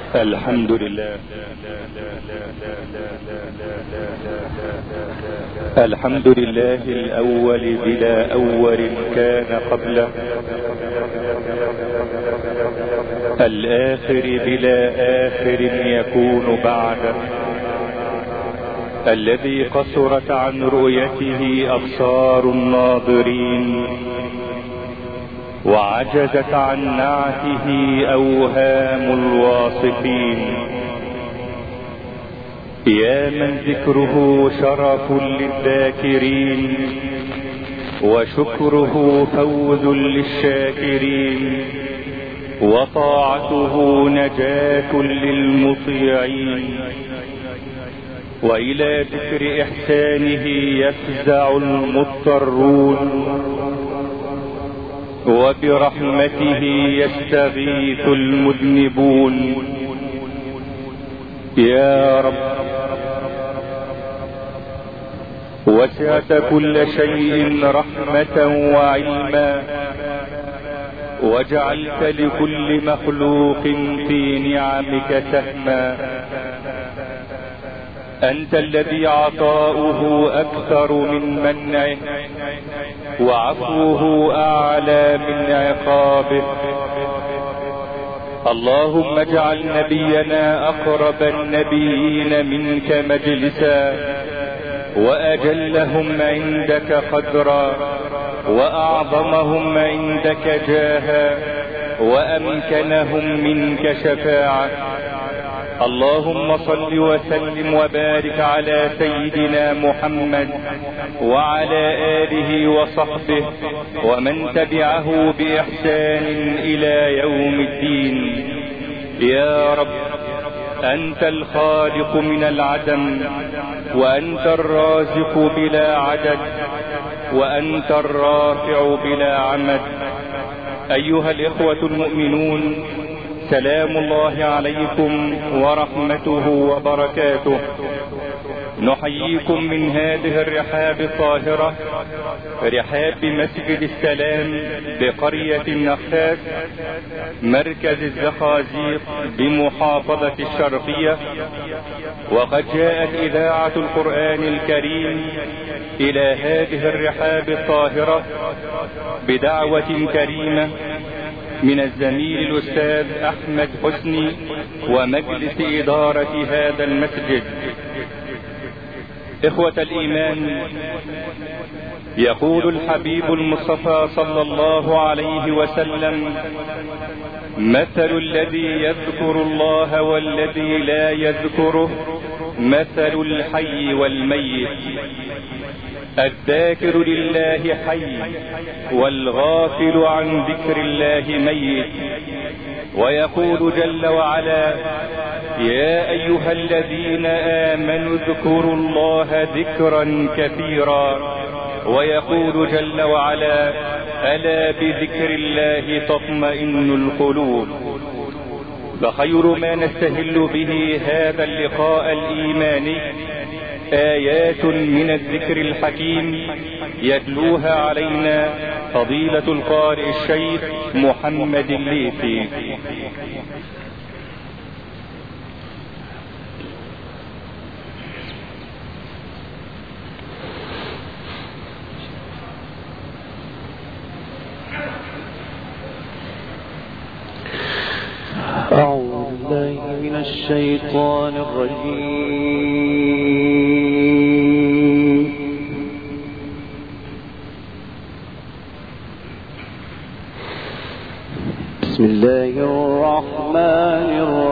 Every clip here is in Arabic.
الحمد لله. الحمد لله الأول بلا أول كان قبله، الآخر بلا آخر يكون بعده، الذي قصرت عن رؤيته أبصار الناظرين وعجزت عن نعته أوهام الواصفين. يا من ذكره شرف للذاكرين وشكره فوز للشاكرين وطاعته نجاة للمطيعين. وإلى ذكر إحسانه يفزع المضطرون وبرحمته يستغيث المذنبون. يا رب، وسعت كل شيء رحمة وعلما، وجعلت لكل مخلوق في نعمك سهما. أنت الذي عطاؤه أكثر من منعه وعفوه أعلى من عقابه. اللهم اجعل نبينا أقرب النبيين منك مجلسا، وأجلهم عندك قدرا، وأعظمهم عندك جاها، وأمكنهم منك شفاعة. اللهم صل وسلم وبارك على سيدنا محمد وعلى آله وصحبه ومن تبعه بإحسان إلى يوم الدين. يا رب، أنت الخالق من العدم، وأنت الرازق بلا عدد، وأنت الرافع بلا عمد. أيها الإخوة المؤمنون، سلام الله عليكم ورحمته وبركاته. نحييكم من هذه الرحاب الطاهرة، رحاب مسجد السلام بقرية النخاس مركز الزقازيق بمحافظة الشرقية. وقد جاءت إذاعة القرآن الكريم إلى هذه الرحاب الطاهرة بدعوة كريمة من الزميل الأستاذ أحمد حسني ومجلس إدارة هذا المسجد. إخوة الإيمان، يقول الحبيب المصطفى صلى الله عليه وسلم: مثل الذي يذكر الله والذي لا يذكره مثل الحي والميت. الذاكر لله حي، والغافل عن ذكر الله ميت. ويقول جل وعلا: يا أيها الذين آمنوا اذكروا الله ذكرا كثيرا. ويقول جل وعلا: ألا بذكر الله تطمئن القلوب. فخير ما نستهل به هذا اللقاء الإيماني آيات من الذكر الحكيم يتلوها علينا فضيلة القارئ الشيخ محمد الليثي. أعوذ بالله من الشيطان الرجيم. بسم الله الرحمن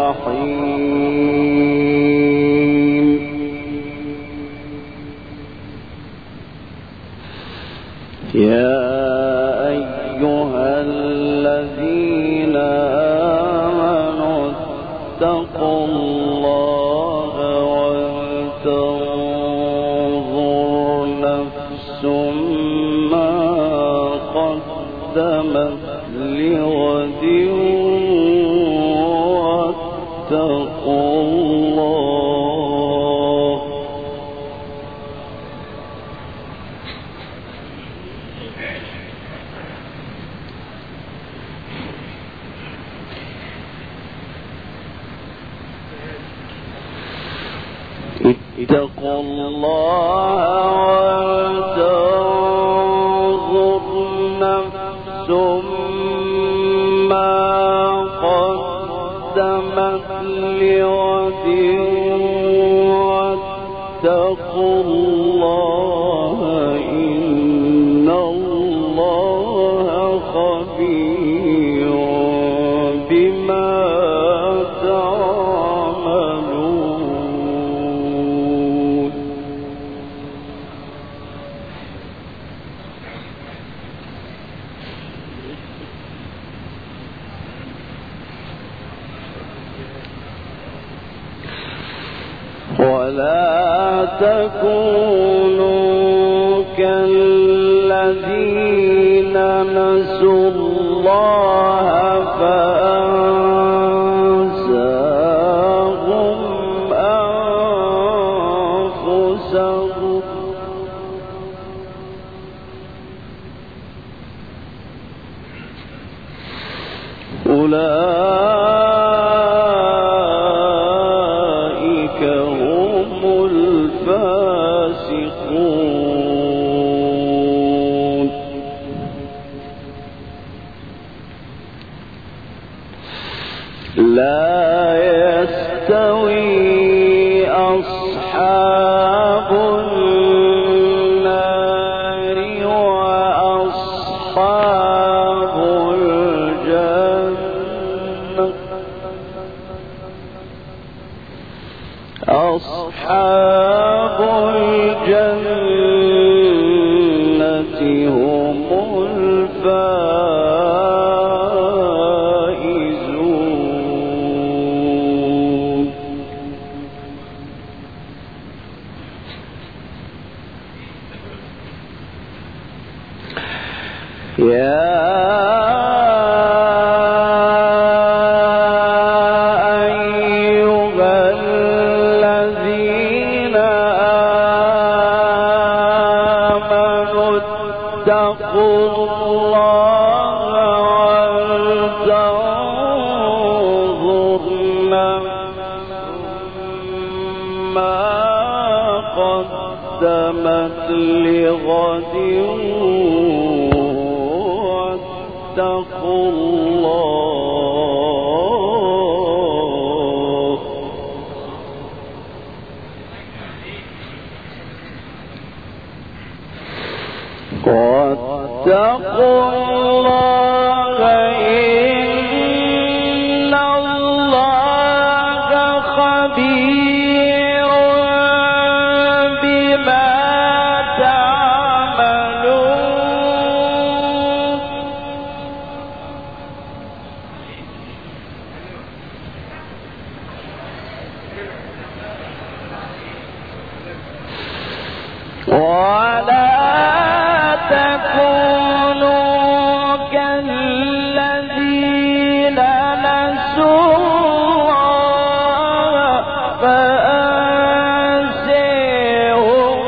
الرحيم. يا أيها الذين آمنوا اتقوا الله ولتنظر نفس ما قدمت لغد واتقوا الله. اتقوا الله ولتنظر نفس ما قدمت لغد واتقوا الله إن الله خبير بما تعملون. ولا تكونوا كالذين نسوا الله فأنساهم أنفسهم أولئك هم الفاسقون. لا يستوي أصحاب النار وأصحاب الجنة. أصحاب الجنة هم الفائزون. يا قدمت لغد واتقوا الله. واتقوا الله إن الله خبير بما تعملون. ولا تكونوا كالذين نسوا الله فأنساهم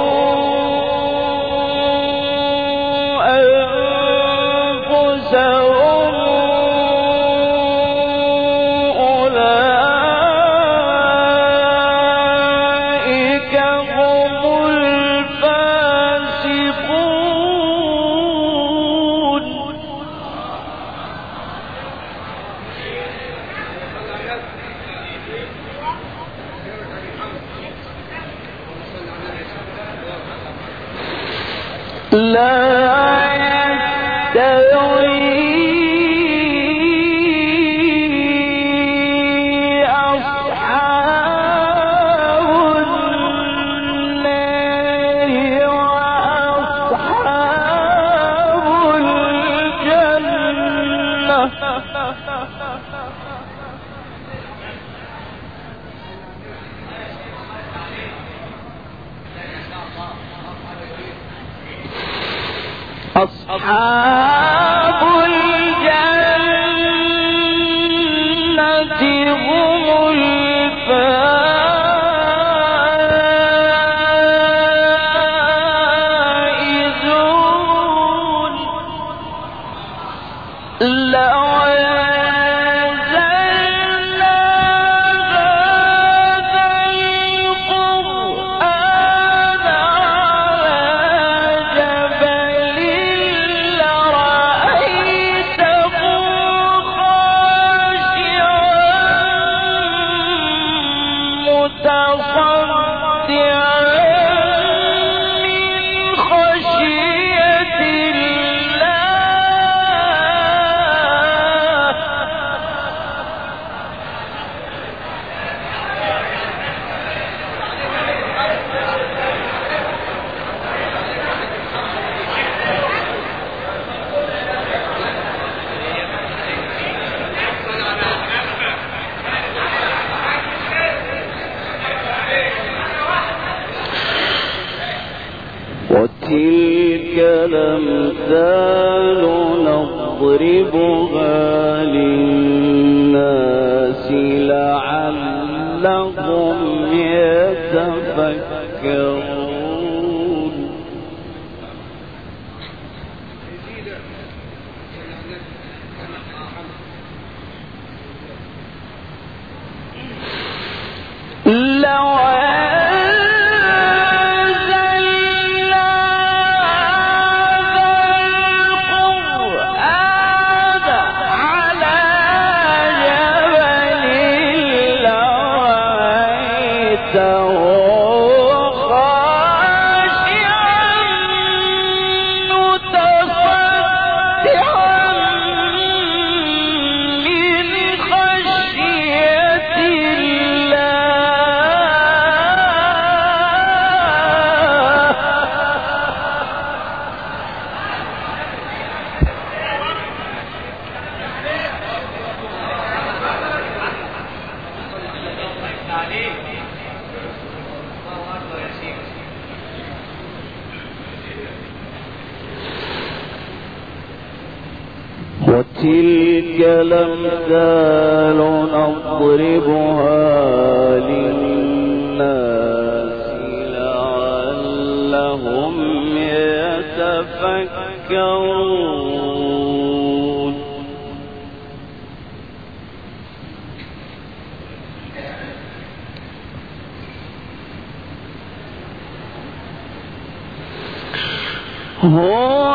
أنفسهم أولئك هم الفاسقون. لا يستوي أصحاب النار وأصحاب الجنة. أصحاب الجنة هم الفائزون. لو أنزلنا هذا القرآن نضربها للناس لعلهم يتفكرون لو وتلك الأمثال نضربها للناس لعلهم يتفكرون هو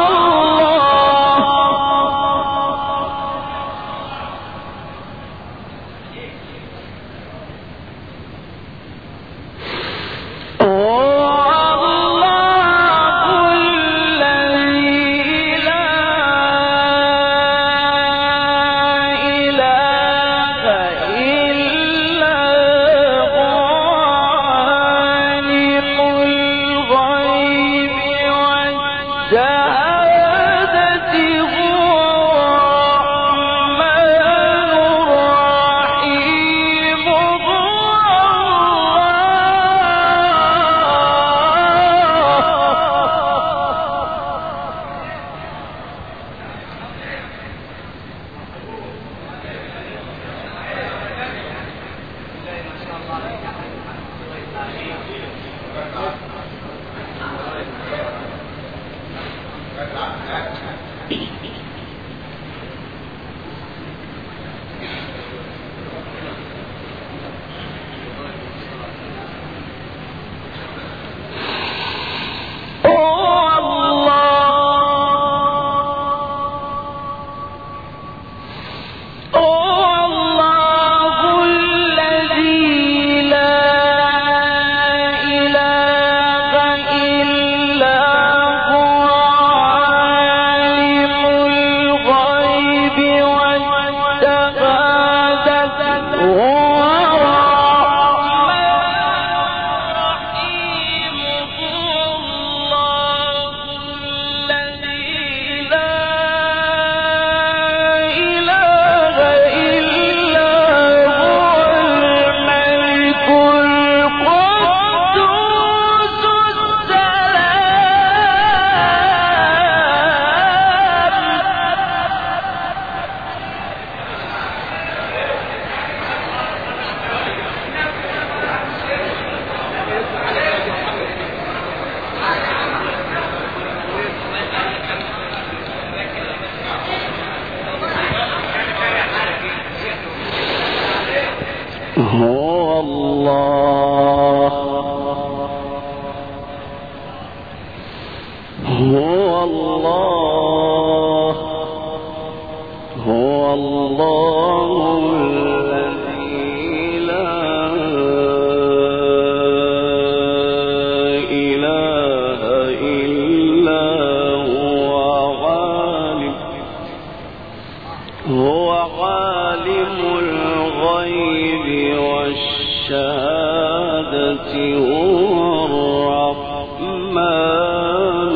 هو الله هو الله هو الله الذي لا إله إلا هو عالم الغيب والشهادة هو الرحمن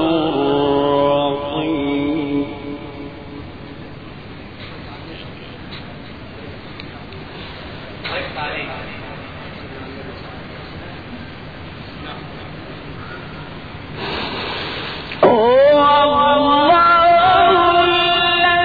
الرحيم هو الله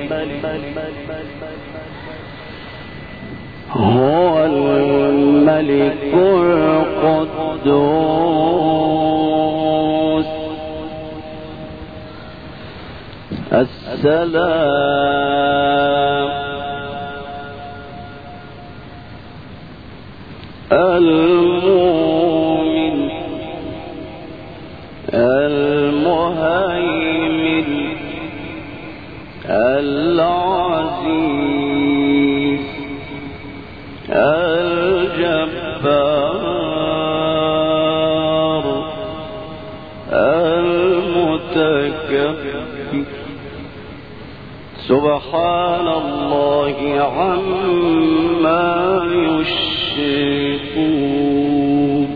هو الملك القدوس السلام المؤمن المهيمن العزيز الجبار المتكبر سبحان الله عما يشركون.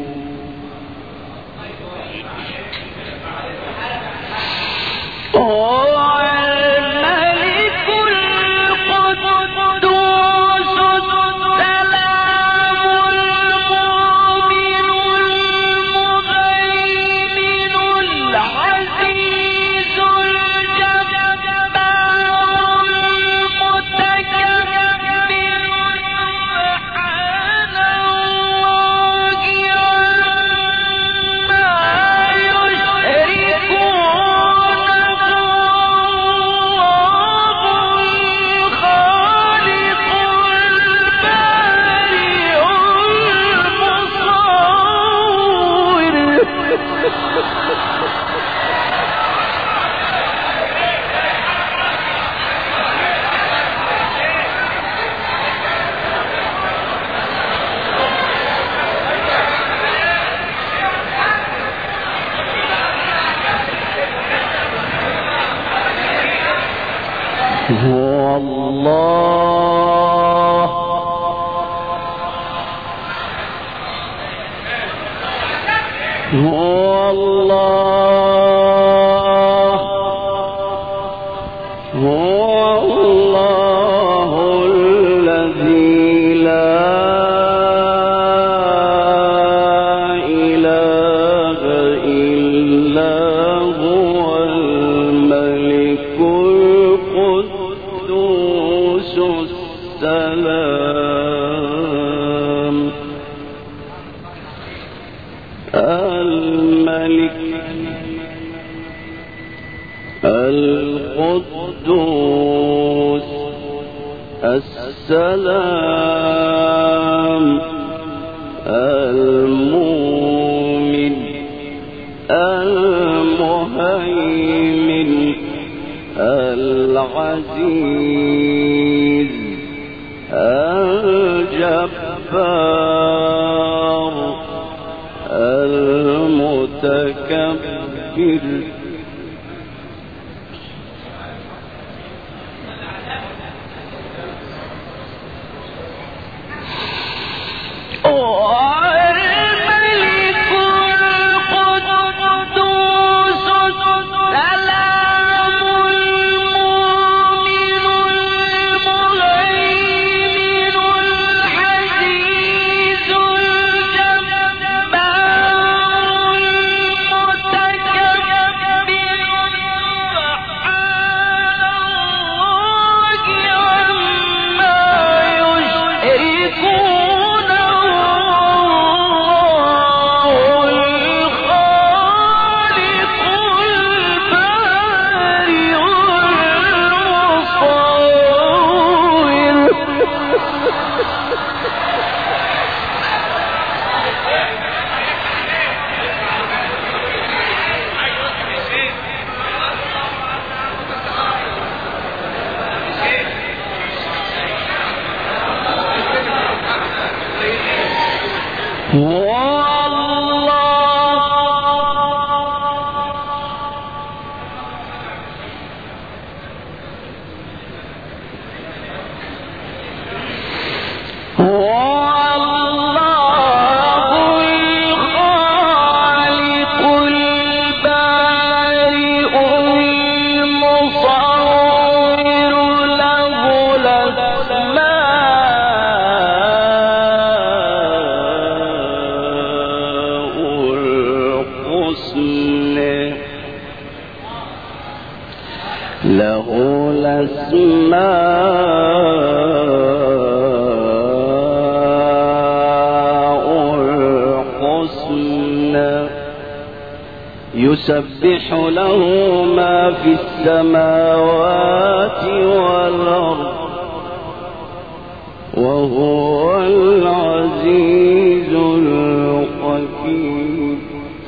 هو الله هو الله هو الله الذي لا إله إلا هو الملك القدوس السلام الملك القدوس السلام المؤمن المهيمن العزيز الجبار المتكبر له الأسماء الحسنى يسبح له ما في السماوات والأرض وهو العزيز الحكيم.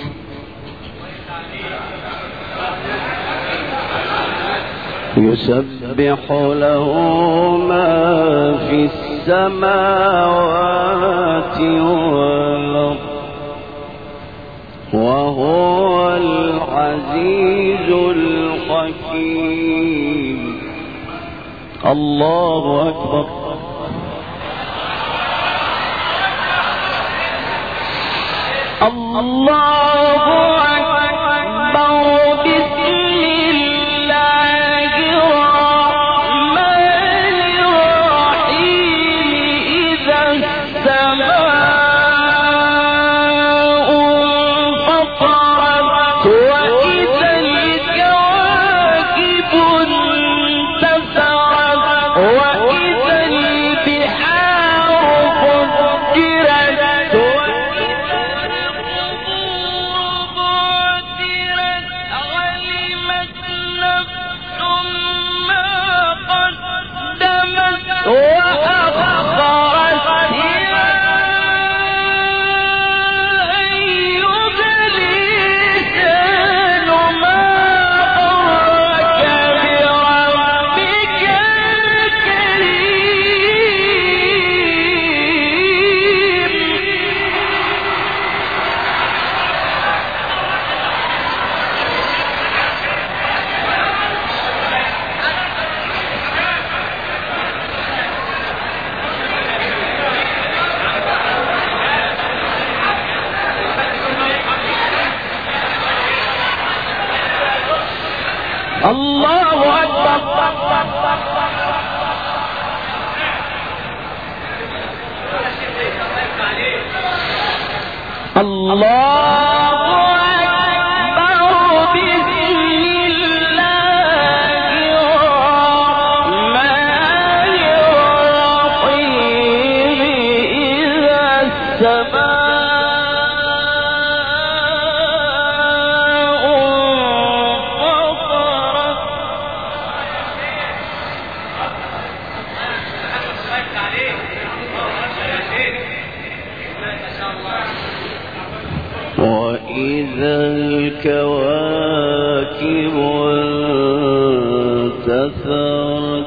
يسبح له ما في السماوات والأرض وهو العزيز الحكيم. الله أكبر. الله أكبر. بسم الله الرحمن الرحيم. إذا السماء انفطرت وإذا الكواكب انتثرت وإذا البحار فجرت الله أكبر. الله أكبر. بسم الله الرحمن الرحيم. إذا السماء وإذا الكواكب انتثرت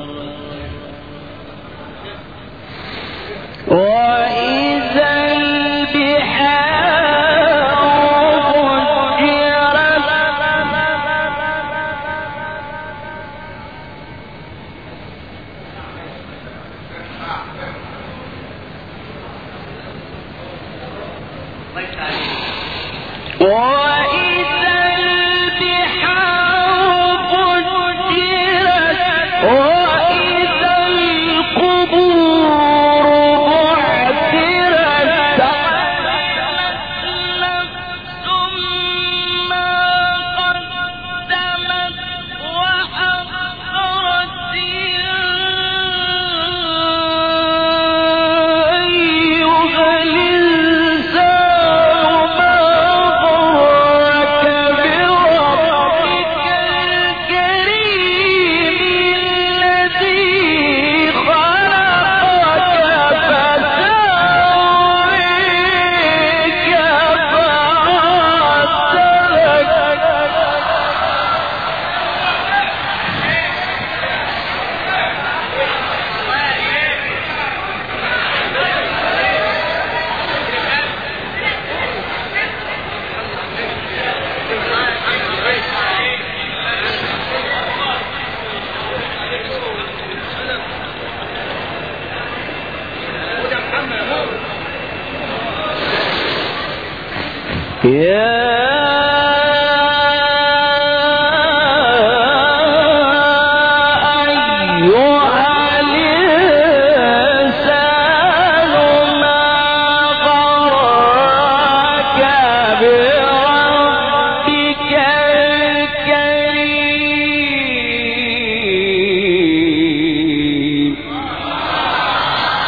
وإذا البحار فجرت وإذا البحار فجرت وإذا القبور بعثرت علمت نفس ما قدمت وأخرت. أيها الإنسان ما غرك بربك الكريم الذي خلقك فسواك فسواك. يا